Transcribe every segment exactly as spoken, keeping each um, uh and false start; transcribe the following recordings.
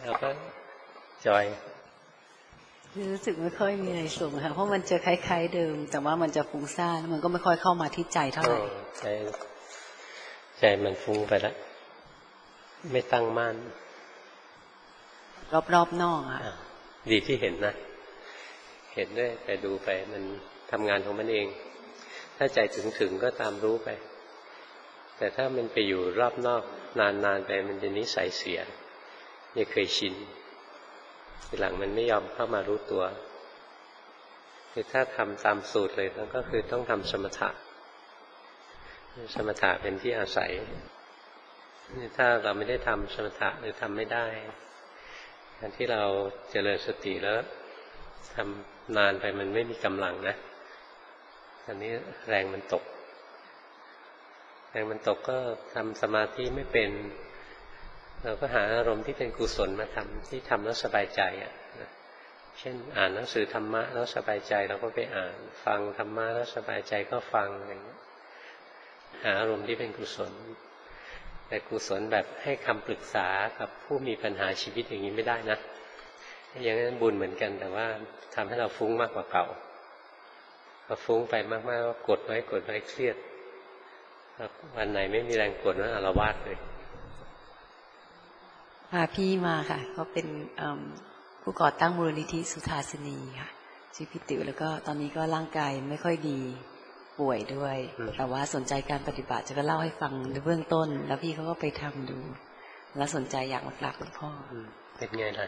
เราก็จอยรู้สึกไม่ค่อยมีอะไรสูงค่ะเพราะมันจะคล้ายๆเดิมแต่ว่ามันจะฟุ้งซ่านมันก็ไม่ค่อยเข้ามาที่ใจเท่าไหร่ใจใจมันฟุ้งไปแล้วไม่ตั้งมั่นรอบๆนอกค่ะดีที่เห็นนะเห็นด้วยแต่ดูไปมันทำงานของมันเองถ้าใจถึงๆก็ตามรู้ไปแต่ถ้ามันไปอยู่รอบนอกนานๆไปมันจะนิสัยเสียอย่าเคยชินทีหลังมันไม่ยอมเข้ามารู้ตัวคือถ้าทำตามสูตรเลยก็คือต้องทำสมถะสมถะเป็นที่อาศัยถ้าเราไม่ได้ทำสมถะหรือทำไม่ได้การที่เราเจริญสติแล้วทำนานไปมันไม่มีกำลังนะอันนี้แรงมันตกแรงมันตกก็ทำสมาธิไม่เป็นเราก็หาอารมณ์ที่เป็นกุศลมาทำที่ทำแล้วสบายใจอ่ะเช่นอ่านหนังสือธรรมะแล้วสบายใจเราก็ไปอ่านฟังธรรมะแล้วสบายใจก็ฟังอะไรอย่างนี้หาอารมณ์ที่เป็นกุศลแต่กุศลแบบให้คำปรึกษากับผู้มีปัญหาชีวิตอย่างนี้ไม่ได้นะอย่างนั้นบุญเหมือนกันแต่ว่าทำให้เราฟุ้งมากกว่าเก่าพอฟุ้งไปมากๆก็กดไว้กดไว้เครียดวันไหนไม่มีแรงกดนั้นอาละวาดเลยพาพี่มาค่ะเขาเป็นผู้ก่อตั้งมูลนิธิสุทาสินีค่ะชื่อพี่ติ๋วแล้วก็ตอนนี้ก็ร่างกายไม่ค่อยดีป่วยด้วยแต่ว่าสนใจการปฏิบัติจะก็เล่าให้ฟังในเบื้องต้นแล้วพี่เขาก็ไปทำดูแล้วสนใจอยากมากราบหลวงพ่อเป็นไงล่ะ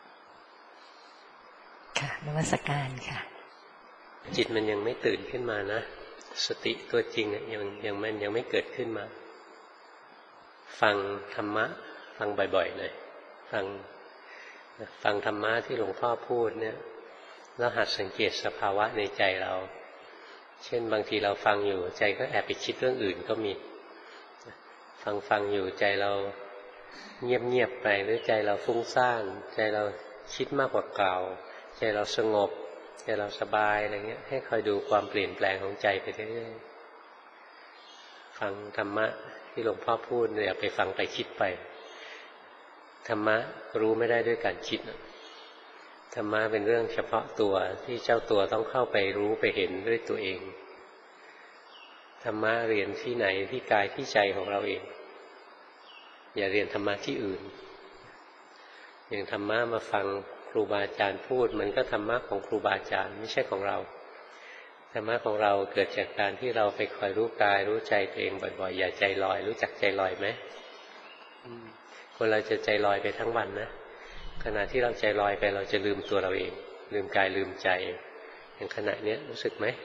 ค่ะนมัสการค่ะจิตมันยังไม่ตื่นขึ้นมานะสติตัวจริงยังยังมันยังไม่เกิดขึ้นมาฟังธรรมะฟังบ่อยๆเลยฟังฟังธรรมะที่หลวงพ่อพูดเนี่ยแล้วหัดสังเกตสภาวะในใจเราเช่นบางทีเราฟังอยู่ใจก็แอบไปคิดเรื่องอื่นก็มีฟังฟังอยู่ใจเราเงียบๆไปหรือใจเราฟุ้งซ่านใจเราคิดมากกว่าเก่าใจเราสงบใจเราสบายอะไรเงี้ยให้คอยดูความเปลี่ยนแปลงของใจไปเรื่อยๆฟังธรรมะที่หลวงพ่อพูดอย่าไปฟังไปคิดไปธรรมะรู้ไม่ได้ด้วยการคิดธรรมะเป็นเรื่องเฉพาะตัวที่เจ้าตัวต้องเข้าไปรู้ไปเห็นด้วยตัวเองธรรมะเรียนที่ไหนที่กายที่ใจของเราเองอย่าเรียนธรรมะที่อื่นอย่างธรรมะมาฟังครูบาอาจารย์พูดมันก็ธรรมะของครูบาอาจารย์ไม่ใช่ของเราธรรมะของเราเกิดจากการที่เราไปคอยรู้กายรู้ใจตัวเองบ่อยๆอย่าใจลอยรู้จักใจลอยไหมคนเราจะใจลอยไปทั้งวันนะขณะที่เราใจลอยไปเราจะลืมตัวเราเองลืมกายลืมใจอย่างขณะนี้รู้สึกไหม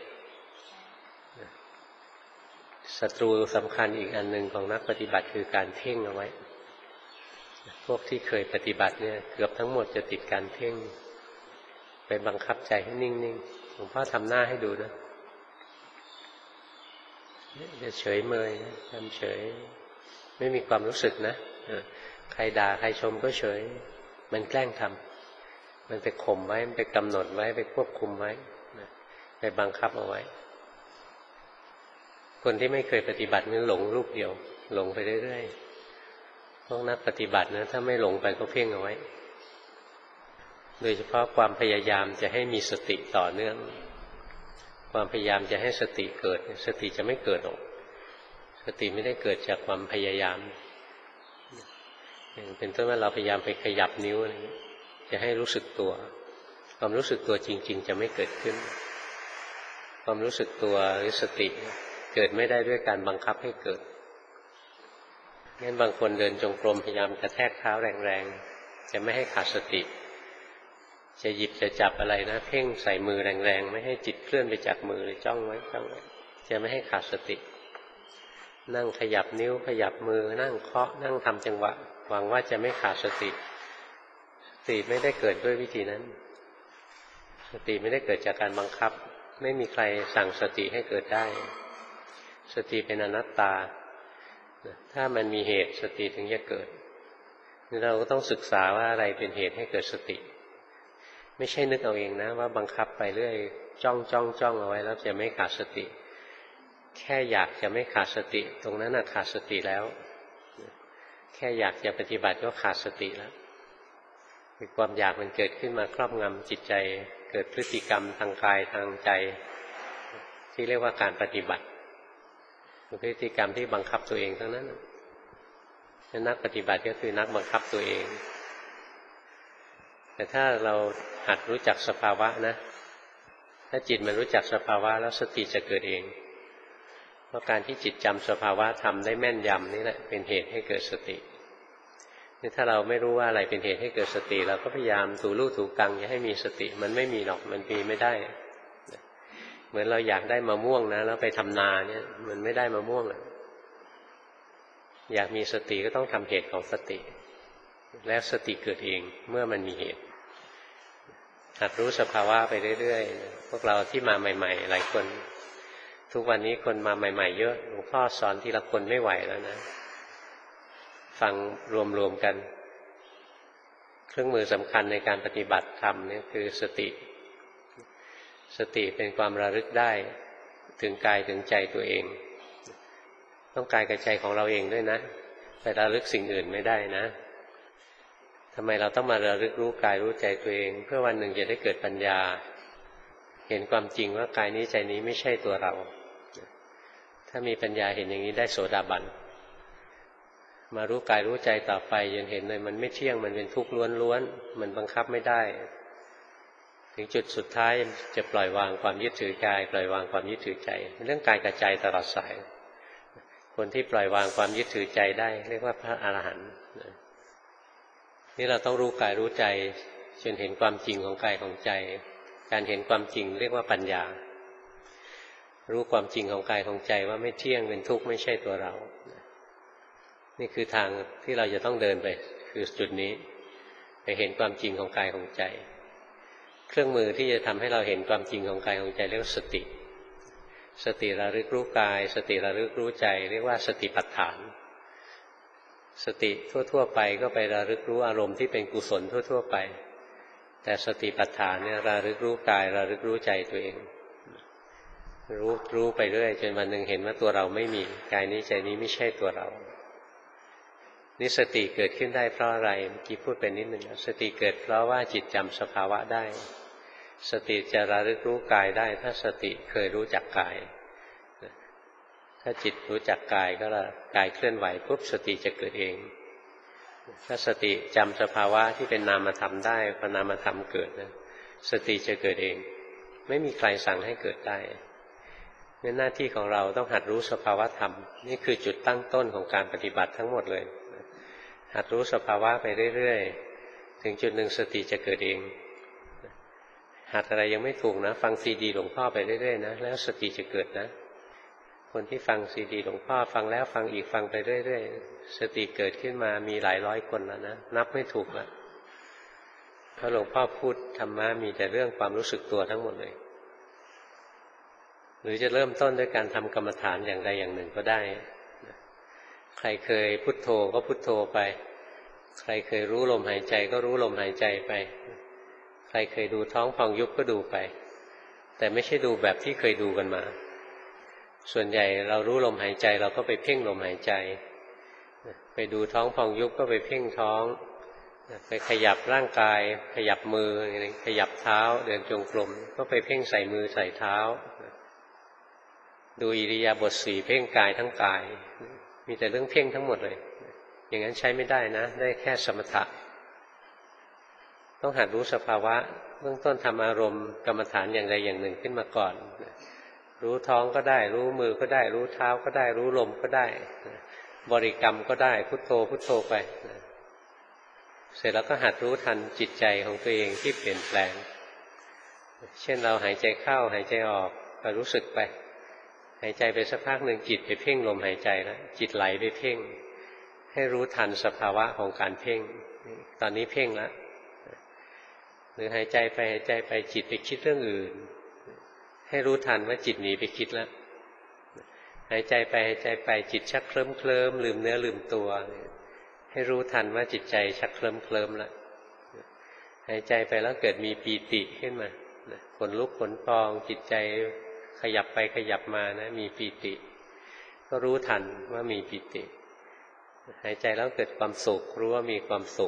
ศัตรูสำคัญอีกอันหนึ่งของนักปฏิบัติคือการเพ่งเอาไว้พวกที่เคยปฏิบัติเนี่ยเกือบทั้งหมดจะติดการเพ่งไปบังคับใจให้นิ่งๆหลวงพ่อทำหน้าให้ดูนะจะเฉยเมยทำเฉยไม่มีความรู้สึกนะใครด่าใครชมก็เฉยมันแกล้งทำมันไปข่มไว้มันไปกำหนดไว้ไปควบคุมไว้ไปบังคับเอาไว้คนที่ไม่เคยปฏิบัตินี่หลงรูปเดียวหลงไปเรื่อยๆพวกนักปฏิบัตินะถ้าไม่หลงไปก็เพ่งเอาไว้โดยเฉพาะความพยายามจะให้มีสติต่อเนื่องความพยายามจะให้สติเกิดสติจะไม่เกิดหรอกสติไม่ได้เกิดจากความพยายามเป็นต้นว่าเราพยายามไปขยับนิ้วอะไรอย่างนี้จะให้รู้สึกตัวความรู้สึกตัวจริงๆจะไม่เกิดขึ้นความรู้สึกตัวหรือสติเกิดไม่ได้ด้วยการบังคับให้เกิดงั้นบางคนเดินจงกรมพยายามกระแทกเท้าแรงๆจะไม่ให้ขาดสติจะหยิบจะจับอะไรนะเพ่งใส่มือแรงๆไม่ให้จิตเคลื่อนไปจากมือเลยจ้องไว้จ้องไว้จะไม่ให้ขาดสตินั่งขยับนิ้วขยับมือนั่งเคาะนั่งทำจังหวะหวังว่าจะไม่ขาดสติสติไม่ได้เกิดด้วยวิธีนั้นสติไม่ได้เกิดจากการบังคับไม่มีใครสั่งสติให้เกิดได้สติเป็นอนัตตาถ้ามันมีเหตุสติถึงจะเกิดเราก็ต้องศึกษาว่าอะไรเป็นเหตุให้เกิดสติไม่ใช่นึกเอาเองนะว่าบังคับไปเรื่อยจ้องจ้องจ้องเอาไว้แล้วจะไม่ขาดสติแค่อยากจะไม่ขาดสติตรงนั้นน่ะขาดสติแล้วแค่อยากจะปฏิบัติก็ขาดสติแล้วความอยากมันเกิดขึ้นมาครอบงำจิตใจเกิดพฤติกรรมทางกายทางใจที่เรียกว่าการปฏิบัติเป็นพฤติกรรมที่บังคับตัวเองทั้งนั้นนักปฏิบัติก็คือนักบังคับตัวเองแต่ถ้าเราหัดรู้จักสภาวะนะถ้าจิตมันรู้จักสภาวะแล้วสติจะเกิดเองเพราะการที่จิตจำสภาวะทำได้แม่นยำนี่แหละเป็นเหตุให้เกิดสตินี่ถ้าเราไม่รู้ว่าอะไรเป็นเหตุให้เกิดสติเราก็พยายามถูลู่ถูกังอย่าให้มีสติมันไม่มีหรอกมันมีไม่ได้เหมือนเราอยากได้มะม่วงนะแล้วไปทำนาเนี่ยมันไม่ได้มะม่วงเลยอยากมีสติก็ต้องทำเหตุของสติแล้วสติเกิดเองเมื่อมันมีเหตุหัดรู้สภาวะไปเรื่อยๆพวกเราที่มาใหม่ๆหลายคนทุกวันนี้คนมาใหม่ๆเยอะหลวงพ่อสอนทีละคนไม่ไหวแล้วนะฟังรวมๆกันเครื่องมือสำคัญในการปฏิบัติธรรมนี่คือสติสติเป็นความระลึกได้ถึงกายถึงใจตัวเองต้องกายกับใจของเราเองด้วยนะไประลึกสิ่งอื่นไม่ได้นะทำไมเราต้องมาระลึกรู้กายรู้ใจตัวเองเพื่อวันหนึ่งจะได้เกิดปัญญาเห็นความจริงว่ากายนี้ใจนี้ไม่ใช่ตัวเราถ้ามีปัญญาเห็นอย่างนี้ได้โสดาบันมารู้กายรู้ใจต่อไปจนเห็นเลยมันไม่เที่ยงมันเป็นทุกข์ล้วนๆมันบังคับไม่ได้ถึงจุดสุดท้ายจะปล่อยวางความยึดถือกายปล่อยวางความยึดถือใจเรื่องกายกับใจตลอดสายคนที่ปล่อยวางความยึดถือใจได้เรียกว่าพระอรหันต์นี่เราต้องรู้กายรู้ใจจนเห็นความจริงของกายของใจการเห็นความจริงเรียกว่าปัญญารู้ความจริงของกายของใจว่าไม่เที่ยงเป็นทุกข์ไม่ใช่ตัวเรานี่คือทางที่เราจะต้องเดินไปคือจุดนี้ไปเห็นความจริงของกายของใจเครื่องมือที่จะทำให้เราเห็นความจริงของกายของใจเรียกว่าสติสติระลึกรู้กายสติระลึกรู้ใจเรียกว่าสติปัฏฐานสติทั่วๆไปก็ไประลึกรู้อารมณ์ที่เป็นกุศลทั่วๆไปแต่สติปัฏฐานเนี่ยระลึกรู้กายระลึกรู้ใจตัวเองรู้รู้ไปเรื่อยจนวันหนึ่งเห็นว่าตัวเราไม่มีกายนี้ใจนี้ไม่ใช่ตัวเรานี่สติเกิดขึ้นได้เพราะอะไรเมื่อกี้พูดไปนิดหนึ่งสติเกิดเพราะว่าจิตจำสภาวะได้สติจะระลึกรู้กายได้ถ้าสติเคยรู้จักกายถ้าจิตรู้จักกายก็ละกายเคลื่อนไหวปุ๊บสติจะเกิดเองถ้าสติจำสภาวะที่เป็นนามธรรมได้พอนามธรรมเกิดนะสติจะเกิดเองไม่มีใครสั่งให้เกิดได้นี่หน้าที่ของเราต้องหัดรู้สภาวะธรรมนี่คือจุดตั้งต้นของการปฏิบัติทั้งหมดเลยหัดรู้สภาวะไปเรื่อยๆถึงจุดหนึ่งสติจะเกิดเองหัดอะไรยังไม่ถูกนะฟังซีดีหลวงพ่อไปเรื่อยๆนะแล้วสติจะเกิดนะคนที่ฟังซีดีหลวงพ่อฟังแล้วฟังอีกฟังไปเรื่อยๆสติเกิดขึ้นมามีหลายร้อยคนแล้วนะนับไม่ถูกแล้วเพราะหลวงพ่อพูดธรรมะมีแต่เรื่องความรู้สึกตัวทั้งหมดเลยหรือจะเริ่มต้นด้วยการทำกรรมฐานอย่างใดอย่างหนึ่งก็ได้ใครเคยพุทโธก็พุทโธไปใครเคยรู้ลมหายใจก็รู้ลมหายใจไปใครเคยดูท้องพองยุบก็ดูไปแต่ไม่ใช่ดูแบบที่เคยดูกันมาส่วนใหญ่เรารู้ลมหายใจเราก็ไปเพ่งลมหายใจไปดูท้องพองยุบก็ไปเพ่งท้องไปขยับร่างกายขยับมือขยับเท้าเดินจงกรมก็ไปเพ่งใส่มือใส่เท้าดูอิริยาบถสี่เพ่งกายทั้งกายมีแต่เรื่องเพ่งทั้งหมดเลยอย่างนั้นใช้ไม่ได้นะได้แค่สมถะต้องหัดรู้สภาวะเบื้องต้นทำอารมณ์กรรมฐานอย่างใดอย่างหนึ่งขึ้นมาก่อนรู้ท้องก็ได้รู้มือก็ได้รู้เท้าก็ได้รู้ลมก็ได้บริกรรมก็ได้พุทโธพุทโธไปเสร็จแล้วก็หัดรู้ทันจิตใจของตัวเองที่เปลี่ยนแปลงเช่นเราหายใจเข้าหายใจออกก็รู้สึกไปหายใจไปสักพักหนึ่งจิตไปเพ่งลมหายใจแล้วจิตไหลไปเพ่งให้รู้ทันสภาวะของการเพ่งตอนนี้เพ่งแล้วหรือหายใจไปหายใจไปจิตไปคิดเรื่องอื่นให้รู้ทันว่าจิตหนีไปคิดแล้วหายใจไปหายใจไปจิตชักเคลิ้มเคลิ้มลืมเนื้อลืมตัวให้รู้ทันว่าจิตใจชักเคลิ้มเคลิ้มแล้วหายใจไปแล้วเกิดมีปีติขึ้นมาขนลุกขนพองจิตใจขยับไปขยับมานะมีปีติก็รู้ทันว่ามีปีติหายใจแล้วเกิดความสุขรู้ว่ามีความสุข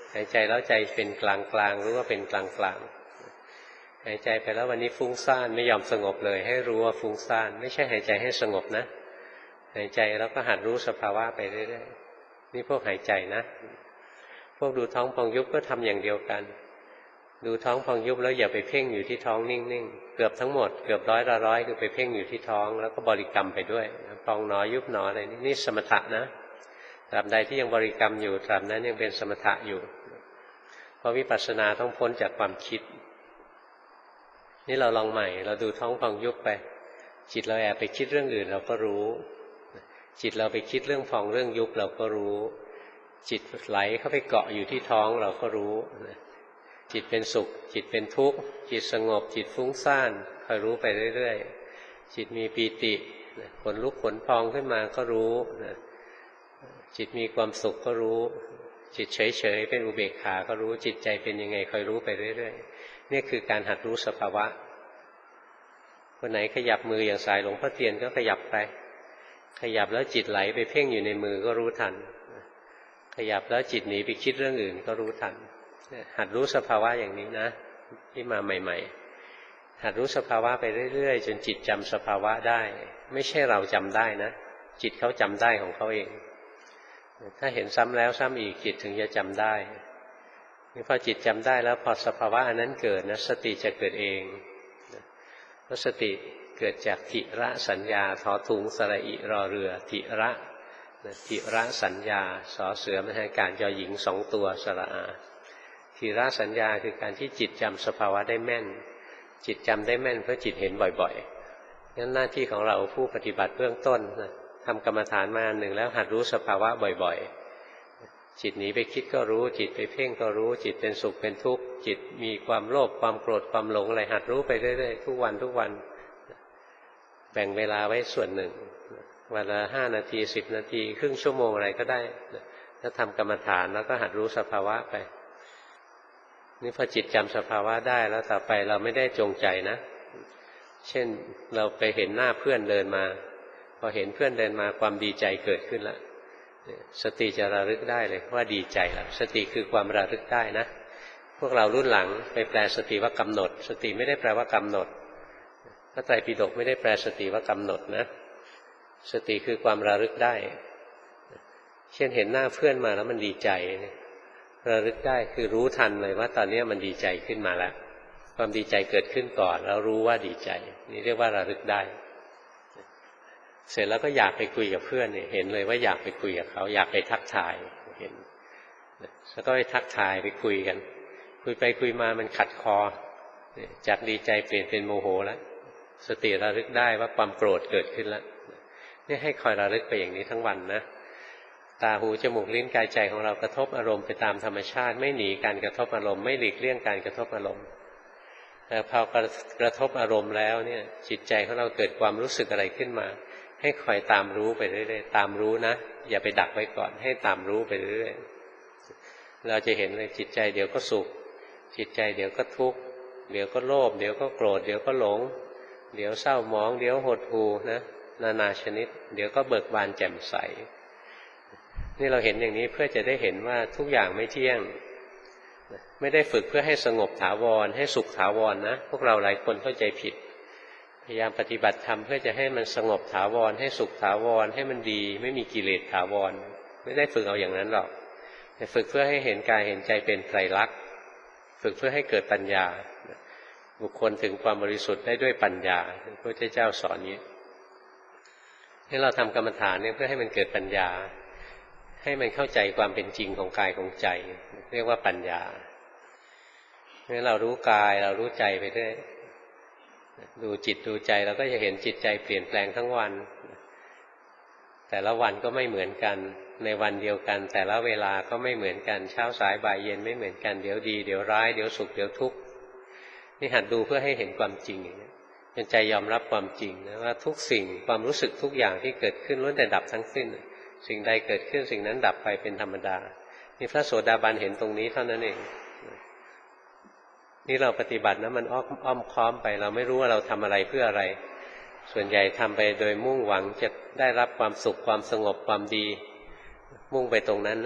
หายใจแล้วใจเป็นกลางกลางรู้ว่าเป็นกลางกลางหายใจไปแล้ววันนี้ฟุ้งซ่านไม่ยอมสงบเลยให้รู้ว่าฟุ้งซ่านไม่ใช่หายใจให้สงบนะหายใจแล้วก็หัดรู้สภาวะไปเรื่อยๆนี่พวกหายใจนะพวกดูท้องพองยุบก็ทำอย่างเดียวกันดูท้องพองยุบแล้วอย่าไปเพ่งอยู่ที่ท้องนิ่งๆเกือบทั้งหมดเกือบร้อยละร้อยคือไปเพ่งอยู่ที่ท้องแล้วก็บริกรรมไปด้วยพองหนอยุบหนออะไรนี่นี่สมถะนะตราบใดที่ยังบริกรรมอยู่ตราบนั้นยังเป็นสมถะอยู่เพราะวิปัสสนาต้องพ้นจากความคิดนี่เราลองใหม่เราดูท้องพองยุบไปจิตเราแอบไปคิดเรื่องอื่นเราก็รู้จิตเราไปคิดเรื่องพองเรื่องยุบเราก็รู้จิตไหลเข้าไปเกาะอยู่ที่ท้องเราก็รู้จิตเป็นสุขจิตเป็นทุกข์จิตสงบจิตฟุ้งซ่านคอยรู้ไปเรื่อยๆจิตมีปีติขนลุกขนพองขึ้นมาก็รู้จิตมีความสุขก็รู้จิตเฉยๆเป็นอุเบกขาก็รู้จิตใจเป็นยังไงคอยรู้ไปเรื่อยๆนี่คือการหัดรู้สภาวะคนไหนขยับมืออย่างสายหลวงพ่อเทียนก็ขยับไปขยับแล้วจิตไหลไปเพ่งอยู่ในมือก็รู้ทันขยับแล้วจิตหนีไปคิดเรื่องอื่นก็รู้ทันหัดรู้สภาวะอย่างนี้นะที่มาใหม่ๆหัดรู้สภาวะไปเรื่อยๆจนจิตจำสภาวะได้ไม่ใช่เราจำได้นะจิตเขาจำได้ของเขาเองถ้าเห็นซ้ำแล้วซ้ำอีกจิตถึงจะจำได้นี่พอจิตจำได้แล้วพอสภาวะอันนั้นเกิดนะสติจะเกิดเองเพราะสติเกิดจากทิระสัญญาทอถุงสระอิรอเรือทิระทิระสัญญาสอเสือมหาการยอหญิงสองตัวสระอาทิระสัญญาคือการที่จิตจำสภาวะได้แม่นจิตจำได้แม่นเพราะจิตเห็นบ่อยๆงั้นหน้าที่ของเราผู้ปฏิบัติเบื้องต้นนะทำกรรมฐานมาหนึ่งแล้วหัดรู้สภาวะบ่อยๆจิตหนีไปคิดก็รู้จิตไปเพ่งก็รู้จิตเป็นสุขเป็นทุกข์จิตมีความโลภความโกรธความหลงอะไรหัดรู้ไปเรื่อยๆทุกวันทุกวันแบ่งเวลาไว้ส่วนหนึ่งวันละห้านาทีสิบนาทีครึ่งชั่วโมงอะไรก็ได้ถ้าทำกรรมฐานแล้วก็หัดรู้สภาวะไปนี่พอจิตจำสภาวะได้แล้วต่อไปเราไม่ได้จงใจนะเช่นเราไปเห็นหน้าเพื่อนเดินมาพอเห็นเพื่อนเดินมาความดีใจเกิดขึ้นแล้วสติจะระลึกได้เลยว่าดีใจแล้วสติคือความระลึกได้นะพวกเรารุ่นหลังไปแปลสติว่ากำหนดสติไม่ได้แปลว่ากำหนดพระไตรปิฎกไม่ได้แปลสติว่ากำหนดนะสติคือความระลึกได้เช่นเห็นหน้าเพื่อนมาแล้วมันดีใจระลึกได้คือรู้ทันเลยว่าตอนนี้มันดีใจขึ้นมาแล้วความดีใจเกิดขึ้นก่อนแล้วรู้ว่าดีใจนี่เรียกว่าระลึกได้เสร็จแล้วก็อยากไปคุยกับเพื่อนเนี่ยเห็นเลยว่าอยากไปคุยกับเขาอยากไปทักทายเห็นแล้วก็ไปทักทายไปคุยกันคุยไปคุยมามันขัดคอจากดีใจเปลี่ยนเป็นโมโหแล้วสติระลึกได้ว่าความโกรธเกิดขึ้นแล้วนี่ให้คอยระลึกไปอย่างนี้ทั้งวันนะตาหูจมูกลิ้นกายใจของเรากระทบอารมณ์ไปตามธรรมชาติไม่หนีการกระทบอารมณ์ไม่หลีกเลี่ยงการกระทบอารมณ์แต่พอกระทบอารมณ์แล้วเนี่ยจิตใจของเราเกิดความรู้สึกอะไรขึ้นมาให้คอยตามรู้ไปเรื่อยๆตามรู้นะอย่าไปดักไว้ก่อนให้ตามรู้ไปเรื่อยๆเราจะเห็นเลยจิตใจเดี๋ยวก็สุขจิตใจเดี๋ยวก็ทุกข์เดี๋ยวก็โลภเดี๋ยวก็โกรธเดี๋ยวก็หลงเดี๋ยวเศร้าหมองเดี๋ยวหดหู่นะนานาชนิดเดี๋ยวก็เบิกบานแจ่มใสนี่เราเห็นอย่างนี้เพื่อจะได้เห็นว่าทุกอย่างไม่เที่ยงไม่ได้ฝึกเพื่อให้สงบถาวรให้สุขถาวรนะพวกเราหลายคนเข้าใจผิดพยายามปฏิบัติธรรมเพื่อจะให้มันสงบถาวรให้สุขถาวรให้มันดีไม่มีกิเลสถาวรไม่ได้ฝึกเอาอย่างนั้นหรอกแต่ฝึกเพื่อให้เห็นกายเห็นใจเป็นไตรลักษณ์ฝึกเพื่อให้เกิดปัญญาบุคคลถึงความบริสุทธิ์ได้ด้วยปัญญาพระพุทธเจ้าสอนนี้ให้เราทำกรรมฐานเนี่ยเพื่อให้มันเกิดปัญญาให้มันเข้าใจความเป็นจริงของกายของใจเรียกว่าปัญญาให้เรารู้กายเรารู้ใจไปด้วยดูจิตดูใจเราก็จะเห็นจิตใจเปลี่ยนแปลงทั้งวันแต่ละวันก็ไม่เหมือนกันในวันเดียวกันแต่ละเวลาก็ไม่เหมือนกันเช้าสายบ่ายเย็นไม่เหมือนกันเดี๋ยวดีเดี๋ยวร้ายเดี๋ยวสุขเดี๋ยวทุกข์นี่หัดดูเพื่อให้เห็นความจริงอย่างนี้จนใจยอมรับความจริงนะว่าทุกสิ่งความรู้สึกทุกอย่างที่เกิดขึ้นล้วนแต่ดับทั้งสิ้นสิ่งใดเกิดขึ้นสิ่งนั้นดับไปเป็นธรรมดานี่พระโสดาบันเห็นตรงนี้เท่านั้นเองนี่เราปฏิบัตินะมันอ้อมอ้อมค้อมไปเราไม่รู้ว่าเราทำอะไรเพื่ออะไรส่วนใหญ่ทำไปโดยมุ่งหวังจะได้รับความสุขความสงบความดีมุ่งไปตรงนั้นนะ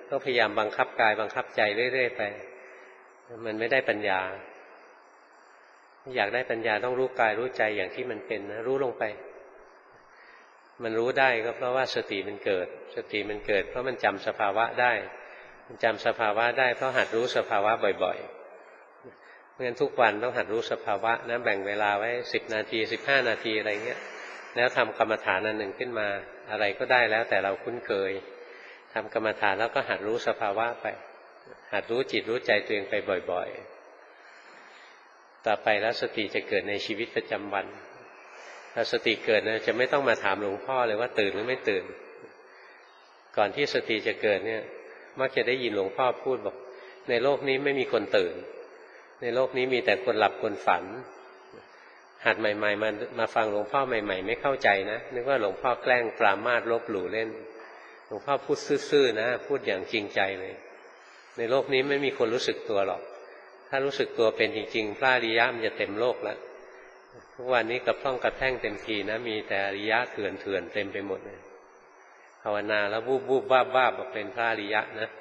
ก็พยายามบังคับกายบังคับใจเรื่อยๆไปมันไม่ได้ปัญญาอยากได้ปัญญาต้องรู้กายรู้ใจอย่างที่มันเป็นนะรู้ลงไปมันรู้ได้ก็เพราะว่าสติมันเกิดสติมันเกิดเพราะมันจำสภาวะได้มันจำสภาวะได้เพราะหัดรู้สภาวะบ่อยๆเพราะฉะนั้นทุกวันต้องหัดรู้สภาวะนะแบ่งเวลาไว้สิบนาทีสิบห้านาทีอะไรเงี้ยแล้วทำกรรมฐานอันหนึ่งขึ้นมาอะไรก็ได้แล้วแต่เราคุ้นเคยทำกรรมฐานแล้วก็หัดรู้สภาวะไปหัดรู้จิตรู้ใจตัวเองไปบ่อยๆต่อไปแล้วสติจะเกิดในชีวิตประจำวันถ้าสติเกิดนะจะไม่ต้องมาถามหลวงพ่อเลยว่าตื่นหรือไม่ตื่นก่อนที่สติจะเกิดเนี่ยมักจะได้ยินหลวงพ่อพูดบอกในโลกนี้ไม่มีคนตื่นในโลกนี้มีแต่คนหลับคนฝันหัดใหม่ๆมามาฟังหลวงพ่อใหม่ๆไม่เข้าใจนะนึกว่าหลวงพ่อแกล้งปรามาสลบหลู่เล่นหลวงพ่อพูดซื่อๆนะพูดอย่างจริงใจเลยในโลกนี้ไม่มีคนรู้สึกตัวหรอกถ้ารู้สึกตัวเป็นจริงๆพระอริยะมันจะเต็มโลกแล้วทุกวันนี้กระพร่องกระแท่งเต็มทีนะมีแต่อริยะเถื่อนเถื่อนเต็มไปหมดเลยภาวนาแล้วบูบบูบบ้าบ้าบอกเป็นพระอริยะนะ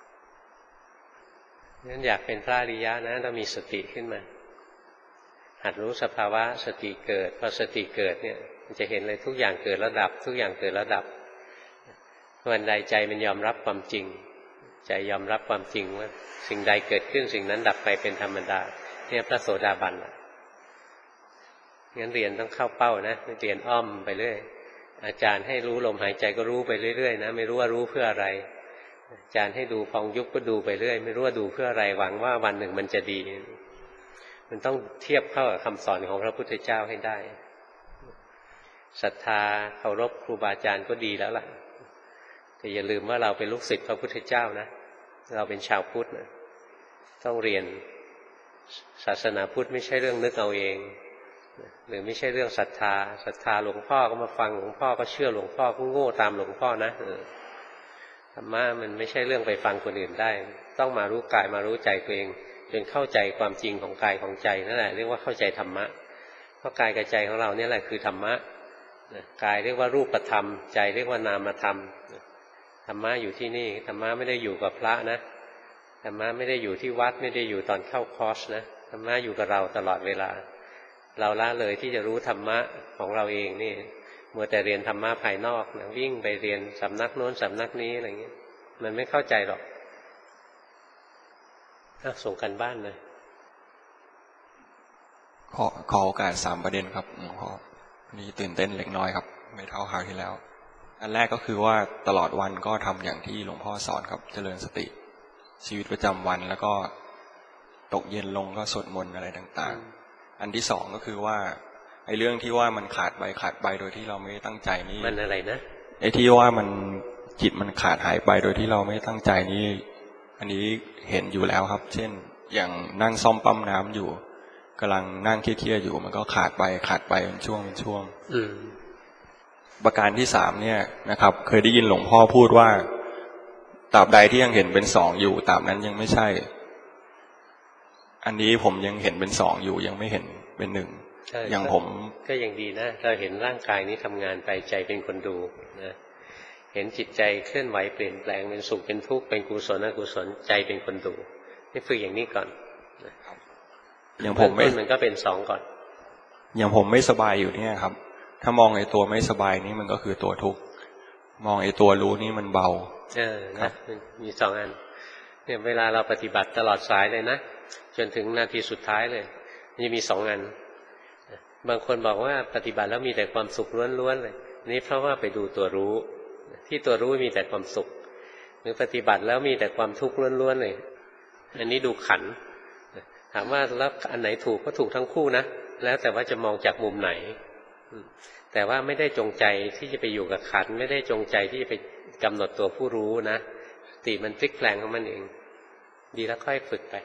งั้นอยากเป็นพระอริยะนะต้องมีสติขึ้นมาหัดรู้สภาวะสติเกิดพอสติเกิดเนี่ยมันจะเห็นเลยทุกอย่างเกิดแล้วดับทุกอย่างเกิดแล้วดับวันใดใจมันยอมรับความจริงใจยอมรับความจริงว่าสิ่งใดเกิดขึ้นสิ่งนั้นดับไปเป็นธรรมดาเนี่ยพระโสดาบันล่ะงั้นเรียนต้องเข้าเป้านะไม่เรียนอ้อมไปเรื่อยอาจารย์ให้รู้ลมหายใจก็รู้ไปเรื่อยๆนะไม่รู้ว่ารู้เพื่ออะไรอาจารย์ให้ดูพองยุบก็ดูไปเรื่อยไม่รู้ว่าดูเพื่ออะไรหวังว่าวันหนึ่งมันจะดีมันต้องเทียบเข้ากับคำสอนของพระพุทธเจ้าให้ได้ศรัทธาเคารพครูบาอาจารย์ก็ดีแล้วล่ะแต่อย่าลืมว่าเราเป็นลูกศิษย์พระพุทธเจ้านะเราเป็นชาวพุทธนะต้องเรียนศาสนาพุทธไม่ใช่เรื่องนึกเอาเองหรือไม่ใช่เรื่องศรัทธาศรัทธาหลวงพ่อก็มาฟังหลวงพ่อก็เชื่อหลวงพ่อก็โง่ตามหลวงพ่อนะธรรมะมันไม่ใช่เรื่องไปฟังคนอื่นได้ต้องมารู้กายมารู้ใจตัวเองจนเข้าใจความจริงของกายของใจนั่นแหละเรียกว่าเข้าใจธรรมะเพราะกายกับใจของเราเนี่ยแหละคือธรรมะกายเรียกว่ารูปธรรมใจเรียกว่านามธรรมธรรมะอยู่ที่นี่ธรรมะไม่ได้อยู่กับพระนะธรรมะไม่ได้อยู่ที่วัดไม่ได้อยู่ตอนเข้าคอร์สนะธรรมะอยู่กับเราตลอดเวลาเราละเลยที่จะรู้ธรรมะของเราเองนี่มัวแต่เรียนธรรมะภายนอกนะวิ่งไปเรียนสำนักโน้นสำนักนี้อะไรเงี้ยมันไม่เข้าใจหรอกส่งกันบ้านเลยขอขอโอกาสสามประเด็นครับหลวงพ่อนี่ตื่นเต้นเล็กน้อยครับไม่เท่าคราวที่แล้วอันแรกก็คือว่าตลอดวันก็ทำอย่างที่หลวงพ่อสอนครับเจริญสติชีวิตประจำวันแล้วก็ตกเย็นลงก็สวดมนต์อะไรต่างๆอันที่สองก็คือว่าไอ้เรื่องที่ว่ามันขาดไปขาดไปโดยที่เราไม่ตั้งใจนี่มันอะไรนะไอ้ที่ว่ามันจิตมันขาดหายไปโดยที่เราไม่ตั้งใจนี่อันนี้เห็นอยู่แล้วครับเช่นอย่างนั่งซ่อมปั๊มน้ำอยู่กำลังนั่งเครียดๆอยู่มันก็ขาดไปขาดไปเป็นช่วงเป็นช่วงประการที่สามเนี่ยนะครับเคยได้ยินหลวงพ่อพูดว่าตราบใดที่ยังเห็นเป็นสองอยู่ตราบนั้นยังไม่ใช่อันนี้ผมยังเห็นเป็นสองอยู่ยังไม่เห็นเป็นหนึ่งอย่างผมก็ยังดีนะเราเห็นร่างกายนี้ทำงานไปใจเป็นคนดูนะเห็นจิตใจเคลื่อนไหวเปลี่ยนแปลงเป็นสุขเป็นทุกข์เป็นกุศลอกุศลใจเป็นคนดูนี่ฝึกอย่างนี้ก่อนอย่างผมไม่มันก็เป็นสองก่อนอย่างผมไม่สบายอยู่เนี่ยครับถ้ามองไอ้ตัวไม่สบายนี่มันก็คือตัวทุกข์มองไอ้ตัวรู้นี่มันเบาเออนะมีสองอันเนี่ยเวลาเราปฏิบัติตลอดสายเลยนะจนถึงนาทีสุดท้ายเลยมันจะมีสองอันบางคนบอกว่าปฏิบัติแล้วมีแต่ความสุขล้วนๆเลยนี่เพราะว่าไปดูตัวรู้ที่ตัวรู้มีแต่ความสุขหรือปฏิบัติแล้วมีแต่ความทุกข์ล้วนๆเลยอันนี้ดูขันถามว่าแล้วอันไหนถูกก็ถูกทั้งคู่นะแล้วแต่ว่าจะมองจากมุมไหนแต่ว่าไม่ได้จงใจที่จะไปอยู่กับขันไม่ได้จงใจที่จะไปกำหนดตัวผู้รู้นะสติมันพลิกแปลงของมันเองดีแล้วค่อยฝึกไป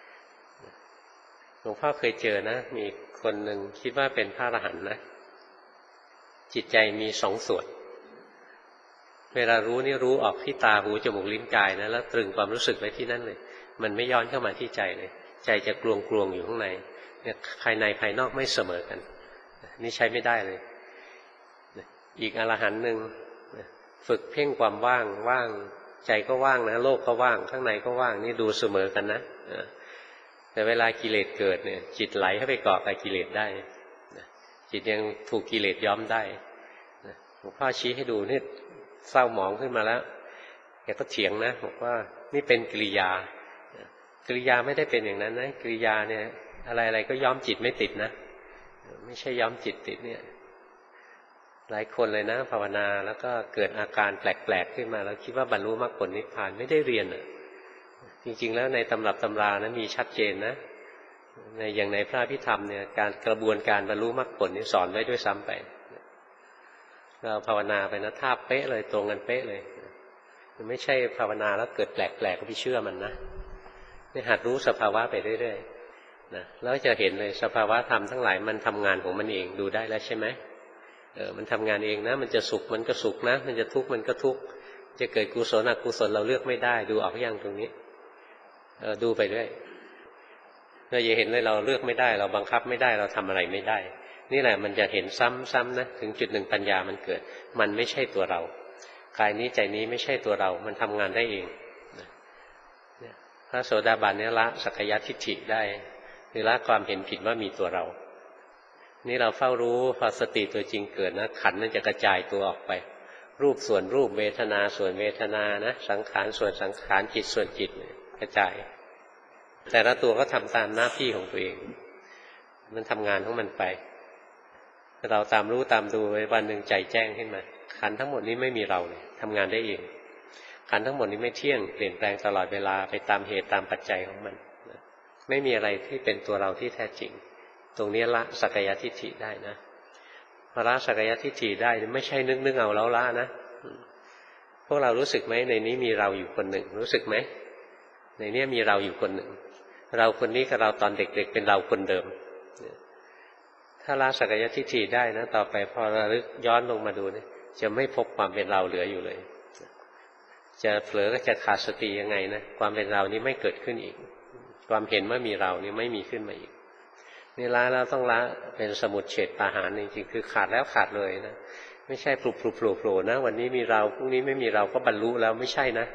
หลวงพ่อเคยเจอนะมีคนหนึ่งคิดว่าเป็นพระอรหันต์นะจิตใจมีสองส่วนเวลารู้นี่รู้ออกที่ตาหูจมูกลิ้นกายนะแล้วตรึงความรู้สึกไว้ที่นั่นเลยมันไม่ย้อนเข้ามาที่ใจเลยใจจะกลวงกลวงอยู่ข้างในเนี่ยภายในภายนอกไม่เสมอกันนี่ใช้ไม่ได้เลยอีกอรหันต์หนึ่งฝึกเพ่งความว่างว่างใจก็ว่างนะโลกก็ว่างข้างในก็ว่างนี่ดูเสมอกันนะแต่เวลากิเลสเกิดเนี่ยจิตไหลเข้าไปเกาะกับกิเลสได้จิตยังถูกกิเลสย้อมได้หลวงพ่อชี้ให้ดูนี่เศร้าหมองขึ้นมาแล้วแกก็เถียงนะบอกว่านี่เป็นกิริยากิริยาไม่ได้เป็นอย่างนั้นนะกิริยาเนี่ยอะไรๆก็ย้อมจิตไม่ติดนะไม่ใช่ย้อมจิตติดเนี่ยหลายคนเลยนะภาวนาแล้วก็เกิดอาการแปลกๆขึ้นมาแล้วคิดว่าบรรลุมรรคผลนิพพานไม่ได้เรียนอ่ะจริงๆแล้วในตำรับตำรานะมีชัดเจนนะในอย่างในพระพิธรรมเนี่ยการกระบวนการบรรลุมรรคผลนี่สอนไว้ด้วยซ้ำไปเราภาวนาไปนะท่าเป๊ะเลยตรงกันเป๊ะเลยมันไม่ใช่ภาวนาแล้วเกิดแปลกๆก็ไปเชื่อมันนะนี่หัดรู้สภาวะไปเรื่อยๆนะแล้วจะเห็นเลยสภาวะธรรมทั้งหลายมันทำงานของมันเองดูได้แล้วใช่ไหมเออมันทำงานเองนะมันจะสุขมันก็สุขนะมันจะทุกข์มันก็ทุกข์จะเกิดกุศลอกุศลเราเลือกไม่ได้ดูออกอย่างตรงนี้เออดูไปเรื่อยเราจะเห็นเลยเราเลือกไม่ได้เราบังคับไม่ได้เราทำอะไรไม่ได้นี่แหละมันจะเห็นซ้ำๆนะถึงจุดหนึ่งปัญญามันเกิดมันไม่ใช่ตัวเรากายนี้ใจนี้ไม่ใช่ตัวเรามันทำงานได้เองพระโสดาบันเนี่ยละสักกายทิฏฐิได้คือละความเห็นผิดว่ามีตัวเรานี่เราเฝ้ารู้พอสติตัวจริงเกิดนะขันธ์มันจะกระจายตัวออกไปรูปส่วนรูปเวทนาส่วนเวทนานะสังขารส่วนสังขารจิตส่วนจิตกระจายแต่ละตัวก็ทำตามหน้าที่ของตัวเองมันทำงานของมันไปเราตามรู้ตามดูไว้วันหนึ่งใจแจ้งขึ้นมาขันธ์ทั้งหมดนี้ไม่มีเราเลยทำงานได้เองขันธ์ทั้งหมดนี้ไม่เที่ยงเปลี่ยนแปลงตลอดเวลาไปตามเหตุตามปัจจัยของมันไม่มีอะไรที่เป็นตัวเราที่แท้จริงตรงนี้ละสักกายทิฏฐิได้นะพอละสักกายทิฏฐิได้ไม่ใช่นึกนึกเอาแล้วละนะพวกเรารู้สึกไหมในนี้มีเราอยู่คนหนึ่งรู้สึกไหมในนี้มีเราอยู่คนหนึ่งเราคนนี้กับเราตอนเด็กๆเป็นเราคนเดิมถ้าละสักกายทิฏฐิได้นะต่อไปพอระลึกย้อนลงมาดูเนี่ยจะไม่พบความเป็นเราเหลืออยู่เลยจะเผลอก็จะขาดสติยังไงนะความเป็นเรานี้ไม่เกิดขึ้นอีกความเห็นว่ามีเรานี่ไม่มีขึ้นมาอีกนี่ละแล้วต้องละเป็นสมุจเฉทปาหารจริงๆคือขาดแล้วขาดเลยนะไม่ใช่ปลุกปลุกโผล่โผล่นะวันนี้มีเราพรุ่งนี้ไม่มีเราก็บรรลุแล้วไม่ใช่นะ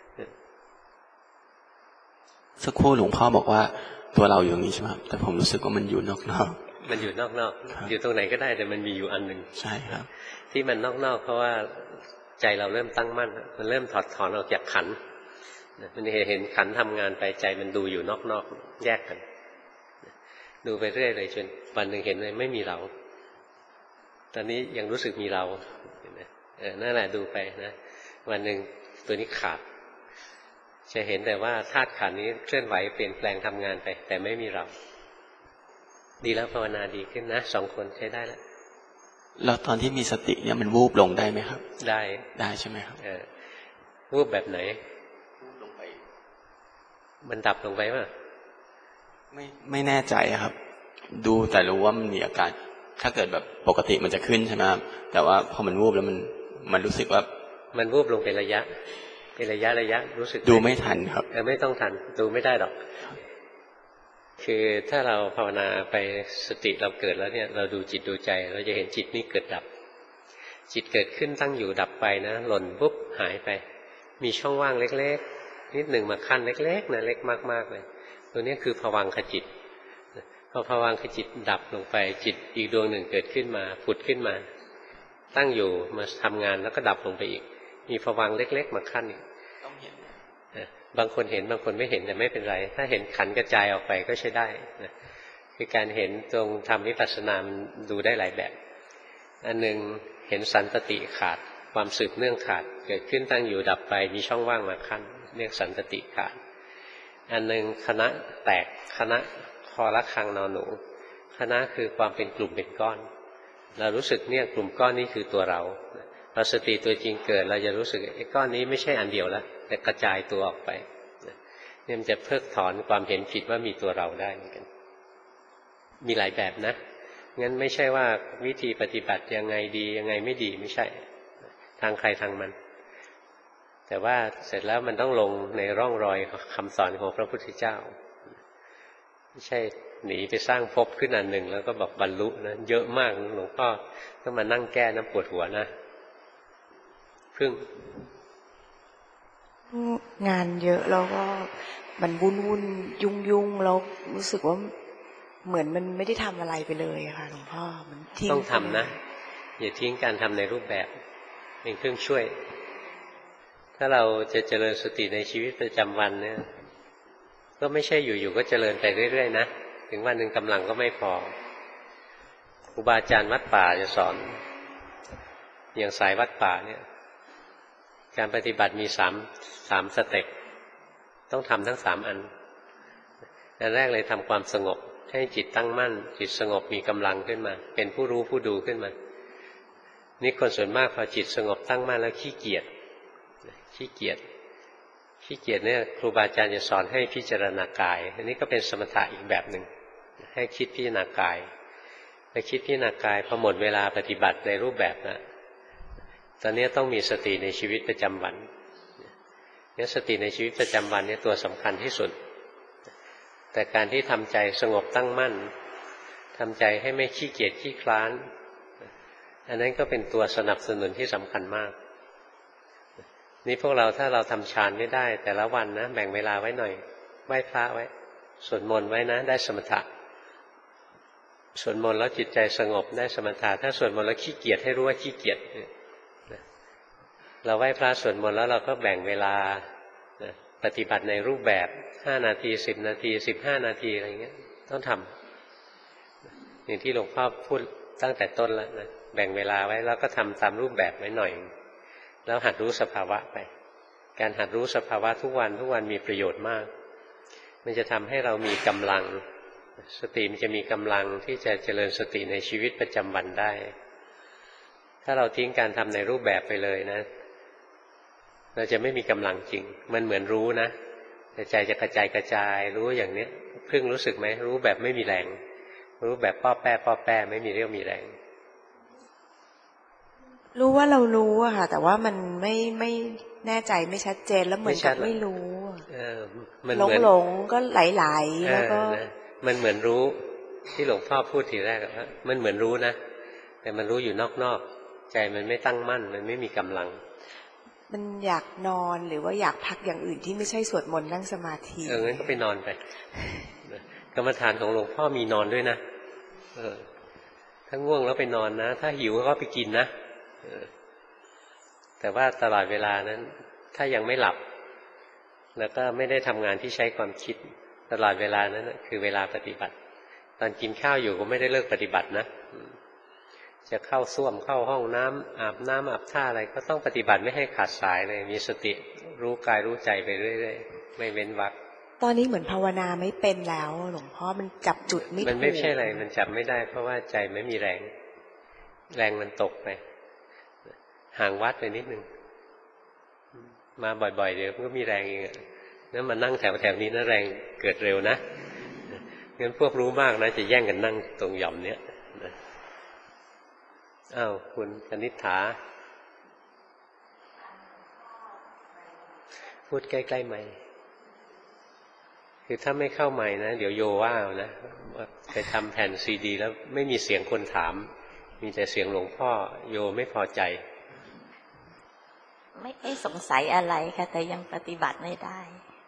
สักครู่หลวงพ่อบอกว่าตัวเราอยู่ตรงนี้ใช่ไหมครับแต่ผมรู้สึกว่ามันอยู่นอกๆมันอยู่นอกๆอยู่ตรงไหนก็ได้แต่มันมีอยู่อันหนึ่งใช่ครับที่มันนอกๆเพราะว่าใจเราเริ่มตั้งมั่นมันเริ่มถอดถอนออกจากขันธ์มันเห็นขันธ์ทำงานไปใจมันดูอยู่นอกๆแยกกันดูไปเรื่อยเลยจนวันหนึ่งเห็นเลยไม่มีเราตอนนี้ยังรู้สึกมีเราเออนั่นแหละดูไปนะวันหนึ่งตัวนี้ขาดจะเห็นแต่ว่าธาตุขันธ์นี้เคลื่อนไหวเปลี่ยนแปลงทำงานไปแต่ไม่มีเราดีแล้วภาวนาดีขึ้นนะสองคนใช้ได้แล้วแล้วตอนที่มีสติเนี่ยมันวูบลงได้ไหมครับได้ได้ใช่ไหมครับเออวูบแบบไหนวูบลงไปมันดับลงไปป่ะไม่ไม่แน่ใจครับดูแต่รู้ว่ามันมีอาการถ้าเกิดแบบปกติมันจะขึ้นใช่ไหมครับแต่ว่าพอมันวูบแล้วมันมันรู้สึกว่ามันวูบลงเป็นระยะเป็นระยะระยะรู้สึกดูไม่ทันครับเออไม่ต้องทันดูไม่ได้หรอกคือถ้าเราภาวนาไปสติเราเกิดแล้วเนี่ยเราดูจิตดูใจเราจะเห็นจิตนี่เกิดดับจิตเกิดขึ้นตั้งอยู่ดับไปนะหล่นปุ๊บหายไปมีช่องว่างเล็กๆนิดหนึ่งมาขั้นเล็กๆนะเล็กมากๆเลยตัวนี้คือภวังคจิตพอภวังคจิตดับลงไปจิตอีกดวงหนึ่งเกิดขึ้นมาผุดขึ้นมาตั้งอยู่มาทำงานแล้วก็ดับลงไปอีกมีภวังเล็กๆมาขั้นอีกบางคนเห็นบางคนไม่เห็นแต่ไม่เป็นไรถ้าเห็นขันกระจายออกไปก็ใช้ได้นะคือการเห็นตรงทำวิปัสสนาดูได้หลายแบบอันหนึ่งเห็นสันตติขาดความสืบเนื่องขาดเกิดขึ้นตั้งอยู่ดับไปมีช่องว่างมาขั้นเรียกสันตติขาดอันหนึ่งคณะแตกคณะคอละคังนอนหนูคณะคือความเป็นกลุ่มเป็นก้อนเรารู้สึกเนี่ยกลุ่มก้อนนี้คือตัวเราพอสติตัวจริงเกิดเราจะรู้สึกไอ้ก้อนนี้ไม่ใช่อันเดียวแล้วแต่กระจายตัวออกไปเนี่ยมันจะเพิกถอนความเห็นผิดว่ามีตัวเราได้เหมือนกันมีหลายแบบนะงั้นไม่ใช่ว่าวิธีปฏิบัติยังไงดียังไงไม่ดีไม่ใช่ทางใครทางมันแต่ว่าเสร็จแล้วมันต้องลงในร่องรอยคำสอนของพระพุทธเจ้าไม่ใช่หนีไปสร้างภพขึ้นอันหนึ่งแล้วก็บอกบรรลุนะเยอะมากหลวงพ่อต้องมานั่งแก้น้ำปวดหัวนะพึ่งงานเยอะแล้วก็มันวุ่นวุ่นยุ่งยุ่งแล้วรู้สึกว่าเหมือนมันไม่ได้ทำอะไรไปเลยค่ะหลวงพ่อมันทิ้งต้องทำนะอย่าทิ้งการทำในรูปแบบเป็นเครื่องช่วย ถ้าเราจะเจริญสติในชีวิตประจำวันเนี่ยก็ไม่ใช่อยู่ๆก็เจริญไปเรื่อยๆนะถึงวันหนึ่งกำลังก็ไม่พอครูบาอาจารย์วัดป่าจะสอนอย่างสายวัดป่าเนี่ยการปฏิบัติมีสามสามสเต็ปต้องทำทั้งสามอันอันแรกเลยทำความสงบให้จิตตั้งมั่นจิตสงบมีกำลังขึ้นมาเป็นผู้รู้ผู้ดูขึ้นมานี่คนส่วนมากพอจิตสงบตั้งมั่นแล้วขี้เกียจขี้เกียจขี้เกียจเนี่ยครูบาอาจารย์จะสอนให้พิจารณากายอันนี้ก็เป็นสมถะอีกแบบหนึ่งให้คิดพิจารณากายไปคิดพิจารณากายพอหมดเวลาปฏิบัติในรูปแบบนะตอนนี้ต้องมีสติในชีวิตประจำวันเนี่ยสติในชีวิตประจำวันเนี่ยตัวสำคัญที่สุดแต่การที่ทำใจสงบตั้งมั่นทำใจให้ไม่ขี้เกียจขี้คลานอันนั้นก็เป็นตัวสนับสนุนที่สำคัญมากนี่พวกเราถ้าเราทำฌานไม่ได้แต่ละวันนะแบ่งเวลาไว้หน่อยไหว้พระไว้สวดมนต์ไว้นะได้สมถะสวดมนต์แล้วจิตใจสงบได้สมถะถ้าสวดมนต์แล้วขี้เกียจให้รู้ว่าขี้เกียจเราไหว้พระสวดมนต์แล้วเราก็แบ่งเวลาปฏิบัติในรูปแบบห้านาทีสิบนาทีสิบห้านาทีอะไรเงี้ยต้องทำอย่างที่หลวงพ่อพูดตั้งแต่ต้นแล้วนะแบ่งเวลาไว้แล้วก็ทำตามรูปแบบไว้หน่อยแล้วหัดรู้สภาวะไปการหัดรู้สภาวะทุกวันทุกวันมีประโยชน์มากมันจะทำให้เรามีกำลังสติมันจะมีกำลังที่จะเจริญสติในชีวิตประจำวันได้ถ้าเราทิ้งการทำในรูปแบบไปเลยนะเราจะไม่มีกำลังจริงมันเหมือนรู้นะแต่ใจจะกระจายกระจายรู้อย่างนี้เพิ่งรู้สึกไหมรู้แบบไม่มีแรงรู้แบบป้อแป้ป้อแป้ไม่มีเรี่ยวมีแรงรู้ว่าเรารู้อะค่ะแต่ว่ามันไม่ไม่แน่ใจไม่ชัดเจนแล้วเหมือนกับไม่รู้หลงหลงก็ไหลๆแล้วก็มันเหมือนรู้ที่หลวงพ่อพูดทีแรกว่ามันเหมือนรู้นะแต่มันรู้อยู่นอกๆใจมันไม่ตั้งมั่นมันไม่มีกำลังมันอยากนอนหรือว่าอยากพักอย่างอื่นที่ไม่ใช่สวดมนต์นั่งสมาธิเอองั้นก็ไปนอนไปกรรมฐานของหลวงพ่อมีนอนด้วยนะเออถ้าง่วงแล้วไปนอนนะถ้าหิวก็ไปกินนะแต่ว่าตลอดเวลานั้นถ้ายังไม่หลับแล้วก็ไม่ได้ทำงานที่ใช้ความคิดตลอดเวลานั้นคือเวลาปฏิบัติตอนกินข้าวอยู่ก็ไม่ได้เลิกปฏิบัตินะจะเข้าส้วมเข้าห้องน้ำอาบน้ำอาบท่าอะไรก็ต้องปฏิบัติไม่ให้ขาดสายเลยมีสติรู้กายรู้ใจไปเรื่อยๆไม่เว้นวรรคตอนนี้เหมือนภาวนาไม่เป็นแล้วหลวงพ่อมันจับจุดไม่ถูกมันไม่ใช่อะไรมันจับไม่ได้เพราะว่าใจไม่มีแรงแรงมันตกไปห่างวัดไปนิดนึงมาบ่อยๆเดี๋ยวก็มีแรงเองนั่นมานั่งแถวๆนี้นะแรงเกิดเร็วนะงั้นพวกรู้มากนะจะแย่งกันนั่งตรงหย่อมเนี้ยอ้าวคุณคณิษฐาพูดใกล้ๆไมค์คือถ้าไม่เข้าไมค์นะเดี๋ยวโยว่าเอานะไปทำแผ่นซีดีแล้วไม่มีเสียงคนถามมีแต่เสียงหลวงพ่อโยไม่พอใจไม่ไม่สงสัยอะไรค่ะแต่ยังปฏิบัติไม่ได้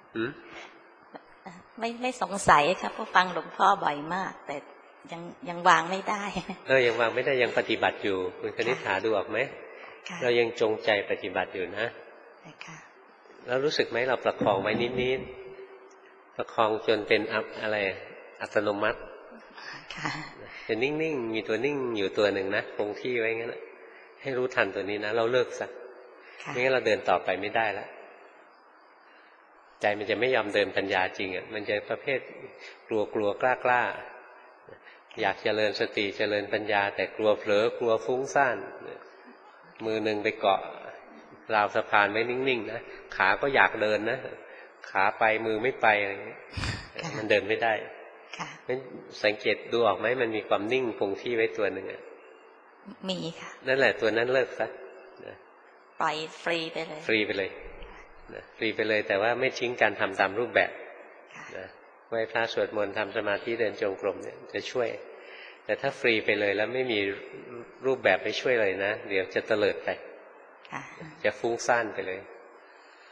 ไม่ไม่สงสัยค่ะเพราะฟังหลวงพ่อบ่อยมากแต่ยังยังวางไม่ได้เออยังวางไม่ได้ยังปฏิบัติอยู่คุณคณิษฐาดูออกไหมเรายังจงใจปฏิบัติอยู่นะแล้วรู้สึกไหมเราประคองไว้นิดๆประคองจนเป็นอะไรอัตโนมัติจะนิ่งๆมีตัวนิ่งอยู่ตัวหนึ่งนะคงที่ไว้งั้นให้รู้ทันตัวนี้นะเราเลิกซะไม่งั้นเราเดินต่อไปไม่ได้แล้วใจมันจะไม่ยอมเดินปัญญาจริงอ่ะมันจะประเภทกลัวกลัวกล้ากล้าอยากเจริญสติเจริญปัญญาแต่กลัวเผลอกลัวฟุ้งซ่านมือหนึ่งไปเกาะราวสะพานไว้นิ่งๆนะขาก็อยากเดินนะขาไปมือไม่ไปอะไรอย่างนี้มันเดินไม่ได้งั้นสังเกตดูออกไหมมันมีความนิ่งคงที่ไว้ตัวหนึ่งอ่ะมีค่ะนั่นแหละตัวนั้นเลิกซะปล่อยฟรีไปเลยฟรีไปเลยฟรีไปเลยแต่ว่าไม่ทิ้งการทำตามรูปแบบไหว้พระสวดมนต์ทำสมาธิเดินจงกรมเนี่ยจะช่วยแต่ถ้าฟรีไปเลยแล้วไม่มีรูปแบบไปช่วยเลยนะเดี๋ยวจะเตลิดไปจะฟุ้งซ่านไปเลย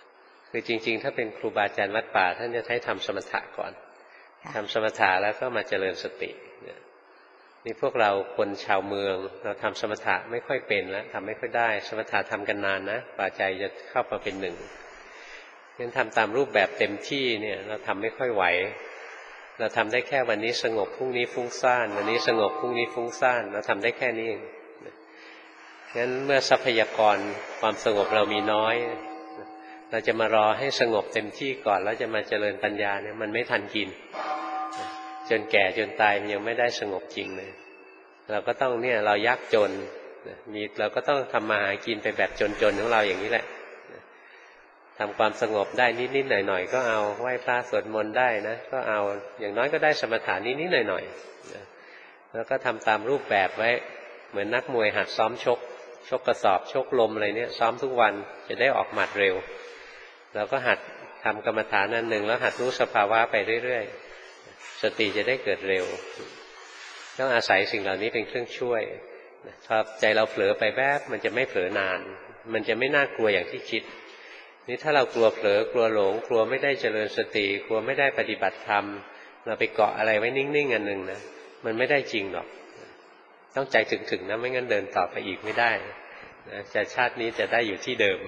คือจริงๆถ้าเป็นครูบาอาจารย์วัดป่าท่านจะให้ทำสมถะก่อนทำสมถะแล้วก็มาเจริญสตินี่พวกเราคนชาวเมืองเราทำสมถะไม่ค่อยเป็นแล้วทำไม่ค่อยได้สมถะทำกันนานนะกว่าใจจะเข้ามาเป็นหนึ่งงั้นทำตามรูปแบบเต็มที่เนี่ยเราทำไม่ค่อยไหวเราทำได้แค่วันนี้สงบพรุ่งนี้ฟุ้งซ่านวันนี้สงบพรุ่งนี้ฟุ้งซ่านเราทำได้แค่นี้เองงั้นเมื่อทรัพยากรความสงบเรามีน้อยเราจะมารอให้สงบเต็มที่ก่อนแล้วจะมาเจริญปัญญาเนี่ยมันไม่ทันกินจนแก่จนตายมันยังไม่ได้สงบจริงเลยเราก็ต้องเนี่ยเรายากจนมีเราก็ต้องทำมาหากินไปแบบจนๆของเราอย่างนี้แหละทำความสงบได้นิดๆหน่อยๆก็เอาไหว้พระสวดมนต์ได้นะก็เอาอย่างน้อยก็ได้สมถะนิดๆหน่อยๆแล้วก็ทำตามรูปแบบไว้เหมือนนักมวยหัดซ้อมชกชกกระสอบชกลมอะไรเนี่ยซ้อมทุกวันจะได้ออกหมัดเร็วเราก็หัดทำกรรมฐานอันหนึ่งแล้วหัดรู้สภาวะไปเรื่อยๆสติจะได้เกิดเร็วต้องอาศัยสิ่งเหล่านี้เป็นเครื่องช่วยถ้าใจเราเผลอไปแวบมันจะไม่เผลอนานมันจะไม่น่ากลัวอย่างที่คิดนี่ถ้าเรากลัวเผลอกลัวหลงกลัวไม่ได้เจริญสติกลัวไม่ได้ปฏิบัติธรรมเราไปเกาะอะไรไว้นิ่งๆอันหนึ่งนะมันไม่ได้จริงหรอกต้องใจถึงๆนะไม่งั้นเดินต่อไปอีกไม่ได้นะจะชาตินี้จะได้อยู่ที่เดิม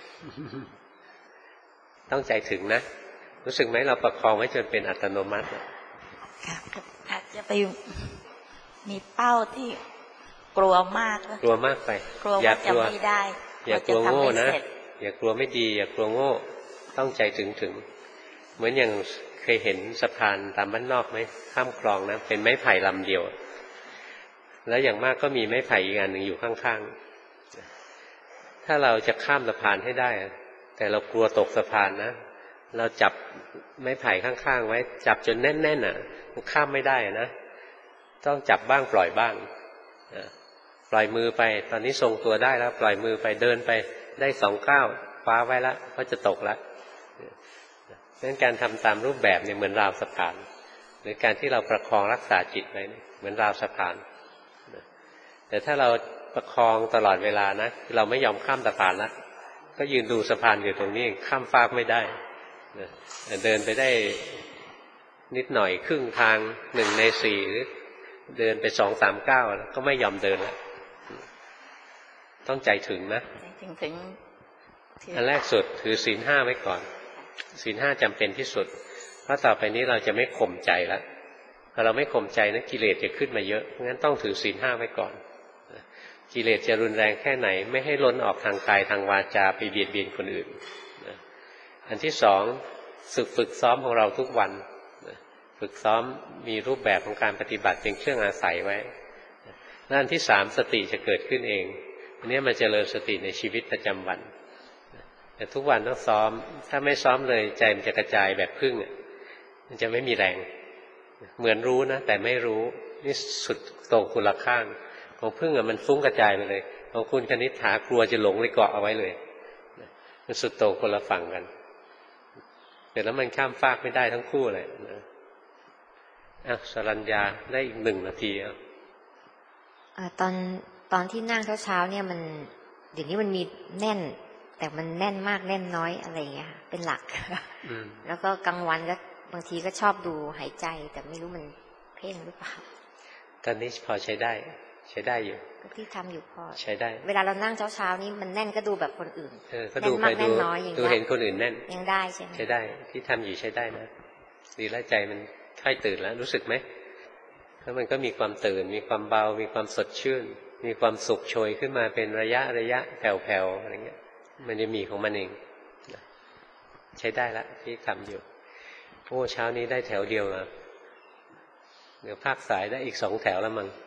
ต้องใจถึงนะรู้สึกไหมเราประคองไว้จนเป็นอัตโนมัติครับอาจจะไปมีเป้าที่กลัวมากกลัวมากไปกลัวว่าจะไม่ได้อย่ากลัวโง่นะอย่ากลัวไม่ดีอย่ากลัวโง่ต้องใจถึงถึงเหมือนอย่างเคยเห็นสะพานตามบ้านนอกไหมข้ามคลองนะเป็นไม้ไผ่ลำเดียวแล้วอย่างมากก็มีไม้ไผ่อีกอันหนึ่งอยู่ข้างๆถ้าเราจะข้ามสะพานให้ได้แต่เรากลัวตกสะพานนะเราจับไม้ไผ่ข้างๆไว้จับจนแน่นๆอ่ะมันข้ามไม่ได้นะต้องจับบ้างปล่อยบ้างปล่อยมือไปตอนนี้ทรงตัวได้แล้วปล่อยมือไปเดินไปได้สองก้าวคว้าไว้แล้วก็จะตกแล้วดังนั้นการทำตามรูปแบบเนี่ยเหมือนราวสะพานหรือการที่เราประคองรักษาจิตไว้เหมือนราวสะพานแต่ถ้าเราประคองตลอดเวลานะเราไม่ยอมข้ามสะพานแล้วก็ยืนดูสะพานอยู่ตรงนี้ข้ามฟากไม่ได้เดินไปได้นิดหน่อยครึ่งทางหนึ่งในสี่หรือเดินไปสองสามก้าวก็ไม่ยอมเดินแล้วต้องใจถึงนะถึงถึงอันแรกสุดถือศีลห้าไว้ก่อนศีลห้าจำเป็นที่สุดเพราะต่อไปนี้เราจะไม่ข่มใจแล้วพอเราไม่ข่มใจนะกิเลสจะขึ้นมาเยอะงั้นต้องถือศีลห้าไว้ก่อนกิเลสจะรุนแรงแค่ไหนไม่ให้ล้นออกทางกายทางวาจาไปเบียดเบียนคนอื่นอันที่สองฝึกฝึกซ้อมของเราทุกวันฝึกซ้อมมีรูปแบบของการปฏิบัติเป็นเครื่องอาศัยไว้และอันที่สามสติจะเกิดขึ้นเองอันนี้มันจะเจริญสติในชีวิตประจำวันแต่ทุกวันต้องซ้อมถ้าไม่ซ้อมเลยใจมันจะกระจายแบบพึ่งมันจะไม่มีแรงเหมือนรู้นะแต่ไม่รู้นี่สุดโต่งคนละข้างของพึ่งอ่ะมันฟุ้งกระจายไปเลยของคุณคณิษฐากลัวจะหลงเลยเกาะเอาไว้เลยมันสุดโต่งคนละฝั่งกันแต่แล้วมันข้ามฟากไม่ได้ทั้งคู่เลยนะอ่ะสรัญญาได้อีกหนึ่งนาทีอ่ะตอนตอนที่นั่งเช้าๆเนี่ยมันเดี๋ยวนี้มันมีแน่นแต่มันแน่นมากแน่นน้อยอะไรอย่างเงี้ยเป็นหลักแล้วก็กลางวันก็บางทีก็ชอบดูหายใจแต่ไม่รู้มันเพ่งหรือเปล่าตอนนี้พอใช้ได้ใช้ได้อยู่ที่ทำอยู่พอใช้ได้เวลาเรานั่งเช้าๆนี้มันแน่นก็ดูแบบคนอื่นเออก็ดูไปดูดูเห็นคนอื่นแน่นยังได้ใช่ไหมใช้ได้ที่ทำอยู่ใช้ได้นะดีแล้วใจมันค่อยตื่นแล้วรู้สึกไหมแล้วมันก็มีความตื่นมีความเบามีความสดชื่นมีความสุขโชยขึ้นมาเป็นระยะระยะแผ่วๆอะไรเงี้ยมันจะมีของมันเองใช้ได้ละที่ทำอยู่โอ้เช้านี้ได้แถวเดียวนะเดี๋ยวภาคสายได้อีกสองแถวแล้วมั้ง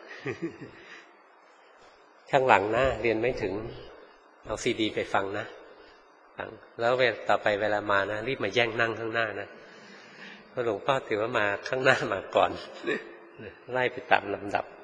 ข้างหลังนะเรียนไม่ถึงเอาซีดีไปฟังนะฟังแล้วเวลาต่อไปเวลามานะรีบมาแย่งนั่งข้างหน้านะเพราะหลวงพ่อถือว่ามาข้างหน้ามาก่อนไล่ไปตามลำดับ